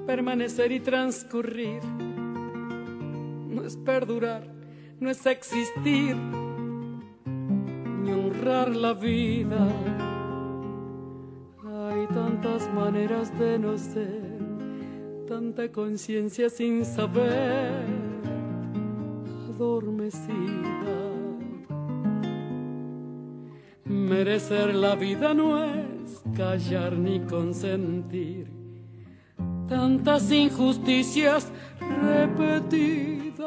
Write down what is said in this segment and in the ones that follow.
permanecer y transcurrir. No es perdurar, no es existir, ni honrar la vida. Hay tantas maneras de no ser, tanta conciencia sin saber, adormecida. Merecer la vida no es callar ni consentir tantas injusticias repetidas.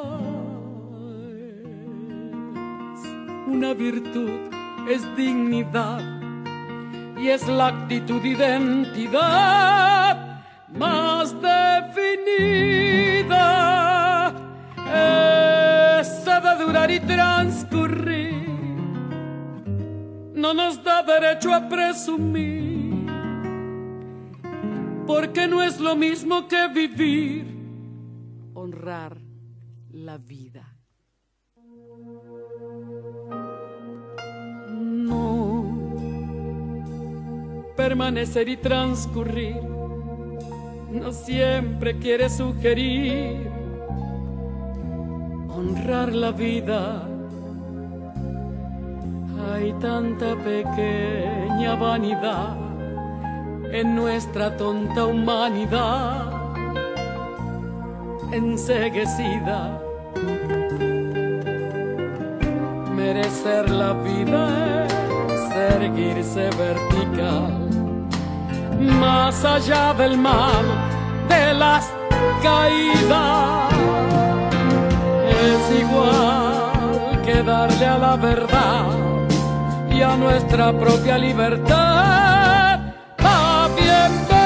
Una virtud es dignidad y es la actitud identidad más definida. Esa de durar y transcurrir no nos da derecho a presumir, porque no es lo mismo que vivir, honrar la vida. No, permanecer y transcurrir no siempre quiere sugerir honrar la vida. Hay tanta pequeña vanidad en nuestra tonta humanidad enceguecida. Merecer la vida es erguirse vertical, más allá del mal, de las caídas. Es igual que darle a la verdad y a nuestra propia libertad la bienvenida.